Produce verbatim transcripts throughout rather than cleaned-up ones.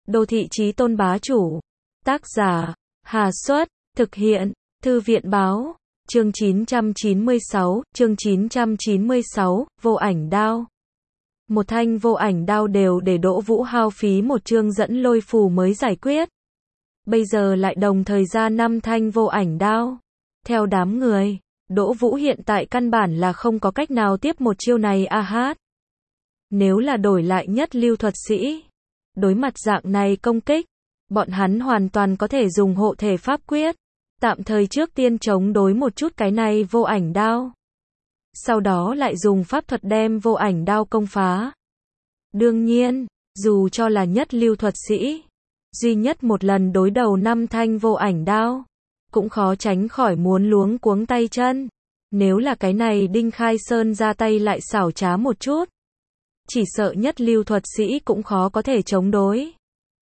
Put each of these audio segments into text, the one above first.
Đô thị chí tôn bá chủ. Tác giả, Hà Xuất, thực hiện, Thư viện báo, chương chín trăm chín mươi sáu, chương chín trăm chín mươi sáu, vô ảnh đao. Một thanh vô ảnh đao đều để Đỗ Vũ hao phí một chương dẫn lôi phù mới giải quyết. Bây giờ lại đồng thời ra năm thanh vô ảnh đao. Theo đám người, Đỗ Vũ hiện tại căn bản là không có cách nào tiếp một chiêu này a hát. Nếu là đổi lại nhất lưu thuật sĩ, đối mặt dạng này công kích, bọn hắn hoàn toàn có thể dùng hộ thể pháp quyết, tạm thời trước tiên chống đối một chút cái này vô ảnh đao. Sau đó lại dùng pháp thuật đem vô ảnh đao công phá. Đương nhiên, dù cho là nhất lưu thuật sĩ, duy nhất một lần đối đầu năm thanh vô ảnh đao, cũng khó tránh khỏi muốn luống cuống tay chân. Nếu là cái này Đinh Khai Sơn ra tay lại xảo trá một chút, chỉ sợ nhất lưu thuật sĩ cũng khó có thể chống đối.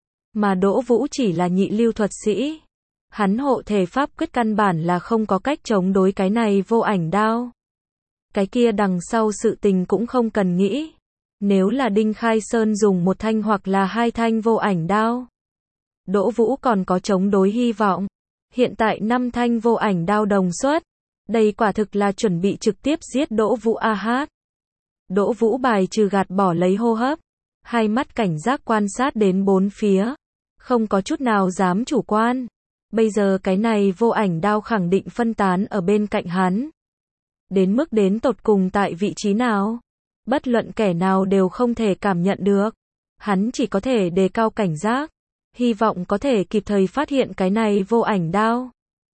Mà Đỗ Vũ chỉ là nhị lưu thuật sĩ, hắn hộ thể pháp quyết căn bản là không có cách chống đối cái này vô ảnh đao. Cái kia đằng sau sự tình cũng không cần nghĩ. Nếu là Đinh Khai Sơn dùng một thanh hoặc là hai thanh vô ảnh đao, Đỗ Vũ còn có chống đối hy vọng. Hiện tại năm thanh vô ảnh đao đồng xuất, đây quả thực là chuẩn bị trực tiếp giết Đỗ Vũ a hát. Đỗ Vũ bài trừ gạt bỏ lấy hô hấp, hai mắt cảnh giác quan sát đến bốn phía, không có chút nào dám chủ quan. Bây giờ cái này vô ảnh đao khẳng định phân tán ở bên cạnh hắn. Đến mức đến tột cùng tại vị trí nào, bất luận kẻ nào đều không thể cảm nhận được. Hắn chỉ có thể đề cao cảnh giác, hy vọng có thể kịp thời phát hiện cái này vô ảnh đao.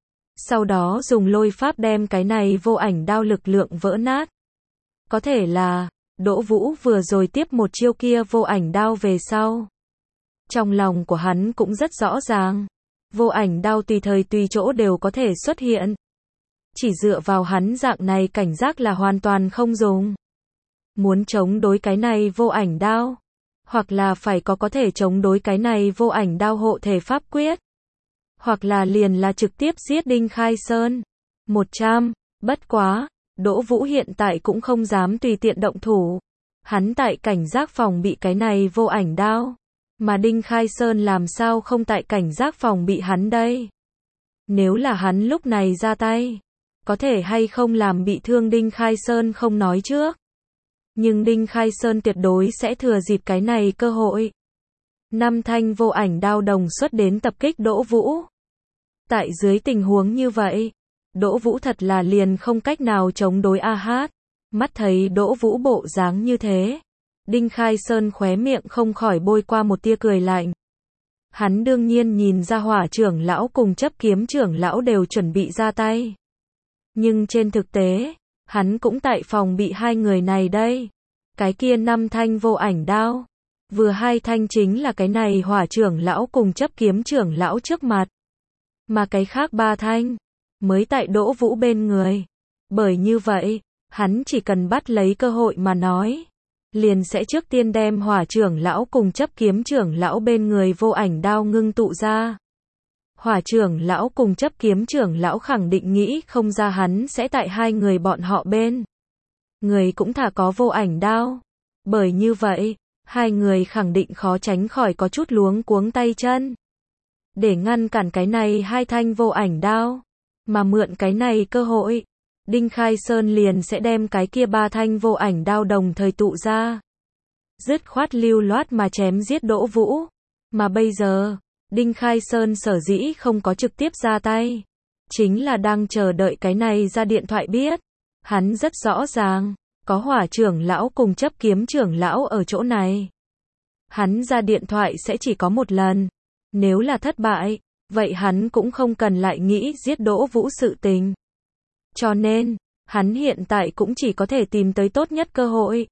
Sau đó dùng lôi pháp đem cái này vô ảnh đao lực lượng vỡ nát. Có thể là, Đỗ Vũ vừa rồi tiếp một chiêu kia vô ảnh đao về sau. Trong lòng của hắn cũng rất rõ ràng, vô ảnh đao tùy thời tùy chỗ đều có thể xuất hiện. Chỉ dựa vào hắn dạng này cảnh giác là hoàn toàn không dùng. Muốn chống đối cái này vô ảnh đao, hoặc là phải có có thể chống đối cái này vô ảnh đao hộ thể pháp quyết, hoặc là liền là trực tiếp giết Đinh Khai Sơn. một trăm, bất quá, Đỗ Vũ hiện tại cũng không dám tùy tiện động thủ. Hắn tại cảnh giác phòng bị cái này vô ảnh đao, mà Đinh Khai Sơn làm sao không tại cảnh giác phòng bị hắn đây? Nếu là hắn lúc này ra tay, có thể hay không làm bị thương Đinh Khai Sơn không nói trước. Nhưng Đinh Khai Sơn tuyệt đối sẽ thừa dịp cái này cơ hội. Năm thanh vô ảnh đao đồng xuất đến tập kích Đỗ Vũ. Tại dưới tình huống như vậy, Đỗ Vũ thật là liền không cách nào chống đối a hát. Mắt thấy Đỗ Vũ bộ dáng như thế, Đinh Khai Sơn khóe miệng không khỏi bôi qua một tia cười lạnh. Hắn đương nhiên nhìn ra Hỏa trưởng lão cùng Chấp kiếm trưởng lão đều chuẩn bị ra tay. Nhưng trên thực tế, hắn cũng tại phòng bị hai người này đây. Cái kia năm thanh vô ảnh đao, vừa hai thanh chính là cái này Hỏa trưởng lão cùng Chấp kiếm trưởng lão trước mặt. Mà cái khác ba thanh, mới tại Đỗ Vũ bên người. Bởi như vậy, hắn chỉ cần bắt lấy cơ hội mà nói, liền sẽ trước tiên đem Hỏa trưởng lão cùng Chấp kiếm trưởng lão bên người vô ảnh đao ngưng tụ ra. Hỏa trưởng lão cùng Chấp kiếm trưởng lão khẳng định nghĩ không ra hắn sẽ tại hai người bọn họ bên người cũng thả có vô ảnh đao. Bởi như vậy, hai người khẳng định khó tránh khỏi có chút luống cuống tay chân. Để ngăn cản cái này hai thanh vô ảnh đao, mà mượn cái này cơ hội, Đinh Khai Sơn liền sẽ đem cái kia ba thanh vô ảnh đao đồng thời tụ ra. Dứt khoát lưu loát mà chém giết Đỗ Vũ. Mà bây giờ, Đinh Khai Sơn sở dĩ không có trực tiếp ra tay, chính là đang chờ đợi cái này ra điện thoại biết. Hắn rất rõ ràng, có Hỏa trưởng lão cùng Chấp kiếm trưởng lão ở chỗ này. Hắn ra điện thoại sẽ chỉ có một lần. Nếu là thất bại, vậy hắn cũng không cần lại nghĩ giết Đỗ Vũ sự tình. Cho nên, hắn hiện tại cũng chỉ có thể tìm tới tốt nhất cơ hội,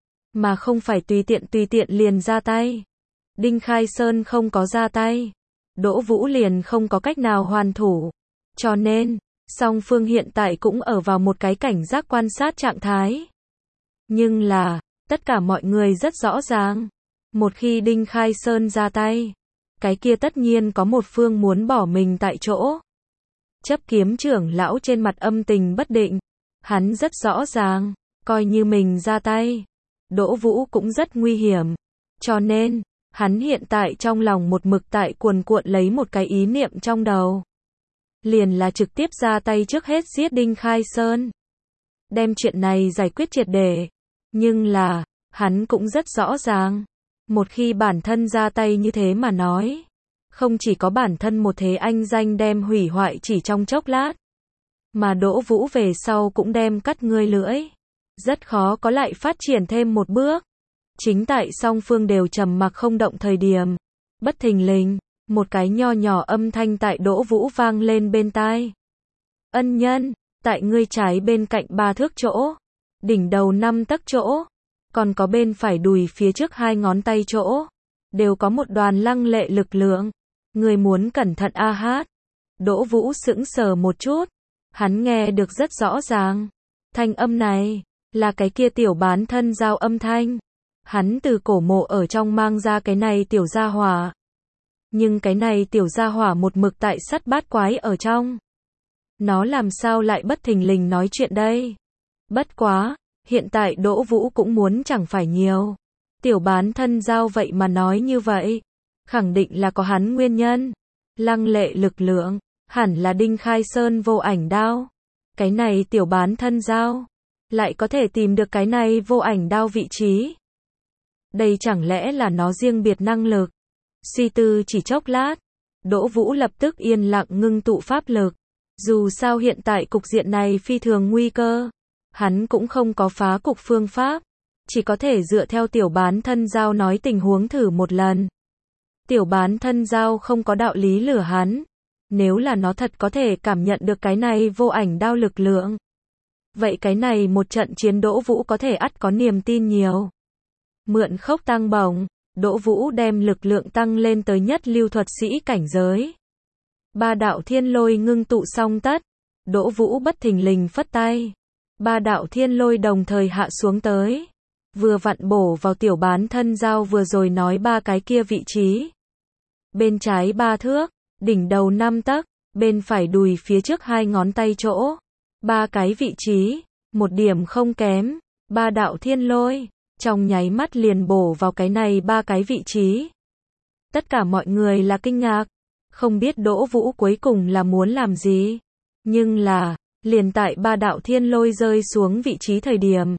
mà không phải tùy tiện tùy tiện liền ra tay. Đinh Khai Sơn không có ra tay, Đỗ Vũ liền không có cách nào hoàn thủ. Cho nên, song phương hiện tại cũng ở vào một cái cảnh giác quan sát trạng thái. Nhưng là, tất cả mọi người rất rõ ràng, một khi Đinh Khai Sơn ra tay, cái kia tất nhiên có một phương muốn bỏ mình tại chỗ. Chấp kiếm trưởng lão trên mặt âm tình bất định, hắn rất rõ ràng, coi như mình ra tay, Đỗ Vũ cũng rất nguy hiểm. Cho nên, Hắn hiện tại trong lòng một mực tại cuồn cuộn lấy một cái ý niệm trong đầu. Liền là trực tiếp ra tay trước hết giết Đinh Khai Sơn. Đem chuyện này giải quyết triệt để. Nhưng là, hắn cũng rất rõ ràng. Một khi bản thân ra tay như thế mà nói. Không chỉ có bản thân một thế anh danh đem hủy hoại chỉ trong chốc lát. Mà Đỗ Vũ về sau cũng đem cắt ngươi lưỡi. Rất khó có lại phát triển thêm một bước. Chính tại song phương đều trầm mặc không động thời điểm. Bất thình lình, một cái nho nhỏ âm thanh tại Đỗ Vũ vang lên bên tai. Ân nhân, tại ngươi trái bên cạnh ba thước chỗ. Đỉnh đầu năm tấc chỗ. Còn có bên phải đùi phía trước hai ngón tay chỗ. Đều có một đoàn lăng lệ lực lượng. Ngươi muốn cẩn thận a hát. Đỗ Vũ sững sờ một chút. Hắn nghe được rất rõ ràng. Thanh âm này, là cái kia tiểu bán thân giao âm thanh. Hắn từ cổ mộ ở trong mang ra cái này tiểu gia hỏa. Nhưng cái này tiểu gia hỏa một mực tại sắt bát quái ở trong. Nó làm sao lại bất thình lình nói chuyện đây? Bất quá, hiện tại Đỗ Vũ cũng muốn chẳng phải nhiều. Tiểu bán thân giao vậy mà nói như vậy. Khẳng định là có hắn nguyên nhân. Lăng lệ lực lượng, hẳn là Đinh Khai Sơn vô ảnh đao. Cái này tiểu bán thân giao, lại có thể tìm được cái này vô ảnh đao vị trí. Đây chẳng lẽ là nó riêng biệt năng lực? Suy tư chỉ chốc lát, Đỗ Vũ lập tức yên lặng ngưng tụ pháp lực. Dù sao hiện tại cục diện này phi thường nguy cơ, hắn cũng không có phá cục phương pháp, chỉ có thể dựa theo tiểu bán thân giao nói tình huống thử một lần. Tiểu bán thân giao không có đạo lý lừa hắn, nếu là nó thật có thể cảm nhận được cái này vô ảnh đao lực lượng. Vậy cái này một trận chiến Đỗ Vũ có thể ắt có niềm tin nhiều. Mượn khốc tăng bổng, Đỗ Vũ đem lực lượng tăng lên tới nhất lưu thuật sĩ cảnh giới. Ba đạo thiên lôi ngưng tụ xong tất, Đỗ Vũ bất thình lình phất tay. Ba đạo thiên lôi đồng thời hạ xuống tới. Vừa vặn bổ vào tiểu bán thân giao vừa rồi nói ba cái kia vị trí. Bên trái ba thước, đỉnh đầu năm tấc, bên phải đùi phía trước hai ngón tay chỗ. Ba cái vị trí, một điểm không kém, ba đạo thiên lôi, trong nháy mắt liền bổ vào cái này ba cái vị trí. Tất cả mọi người là kinh ngạc, không biết Đỗ Vũ cuối cùng là muốn làm gì. Nhưng là, liền tại ba đạo thiên lôi rơi xuống vị trí thời điểm.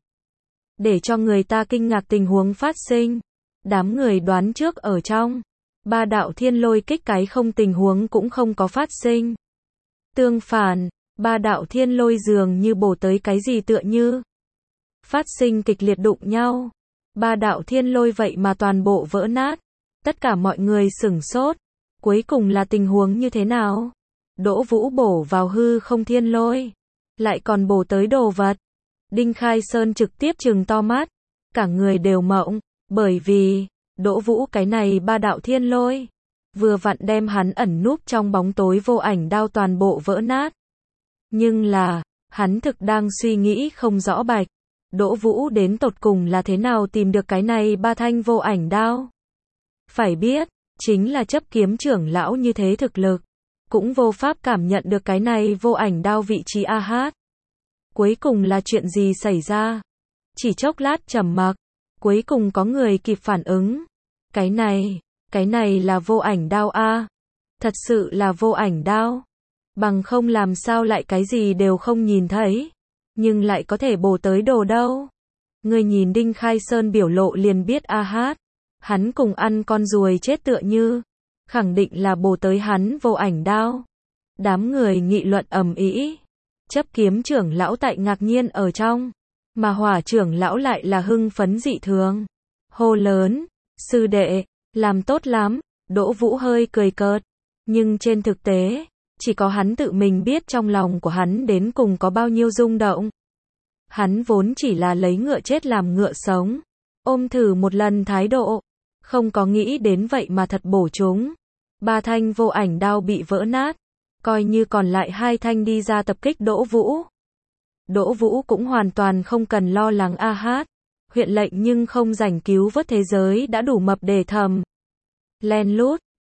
Để cho người ta kinh ngạc tình huống phát sinh. Đám người đoán trước ở trong. Ba đạo thiên lôi kích cái không tình huống cũng không có phát sinh. Tương phản, ba đạo thiên lôi dường như bổ tới cái gì tựa như. Phát sinh kịch liệt đụng nhau. Ba đạo thiên lôi vậy mà toàn bộ vỡ nát. Tất cả mọi người sửng sốt. Cuối cùng là tình huống như thế nào? Đỗ Vũ bổ vào hư không thiên lôi. Lại còn bổ tới đồ vật. Đinh Khai Sơn trực tiếp trừng to mắt. Cả người đều mộng. Bởi vì, Đỗ Vũ cái này ba đạo thiên lôi. Vừa vặn đem hắn ẩn núp trong bóng tối vô ảnh đao toàn bộ vỡ nát. Nhưng là, hắn thực đang suy nghĩ không rõ bạch. Đỗ Vũ đến tột cùng là thế nào tìm được cái này ba thanh vô ảnh đao? Phải biết, chính là chấp kiếm trưởng lão như thế thực lực. Cũng vô pháp cảm nhận được cái này vô ảnh đao vị trí a hát. Cuối cùng là chuyện gì xảy ra? Chỉ chốc lát trầm mặc, cuối cùng có người kịp phản ứng. Cái này, cái này là vô ảnh đao a. Thật sự là vô ảnh đao. Bằng không làm sao lại cái gì đều không nhìn thấy. Nhưng lại có thể bổ tới đồ đâu. Người nhìn Đinh Khai Sơn biểu lộ liền biết a hát. Hắn cùng ăn con ruồi chết tựa như. Khẳng định là bổ tới hắn vô ảnh đao. Đám người nghị luận ầm ĩ. Chấp kiếm trưởng lão tại ngạc nhiên ở trong. Mà hỏa trưởng lão lại là hưng phấn dị thường. Hô lớn, sư đệ, làm tốt lắm. Đỗ Vũ hơi cười cợt. Nhưng trên thực tế, chỉ có hắn tự mình biết trong lòng của hắn đến cùng có bao nhiêu rung động. Hắn vốn chỉ là lấy ngựa chết làm ngựa sống. Ôm thử một lần thái độ. Không có nghĩ đến vậy mà thật bổ chúng. Ba thanh vô ảnh đao bị vỡ nát. Coi như còn lại hai thanh đi ra tập kích Đỗ Vũ. Đỗ Vũ cũng hoàn toàn không cần lo lắng a hát. Huyện lệnh nhưng không rảnh cứu vớt thế giới đã đủ mập để thầm. Len lút,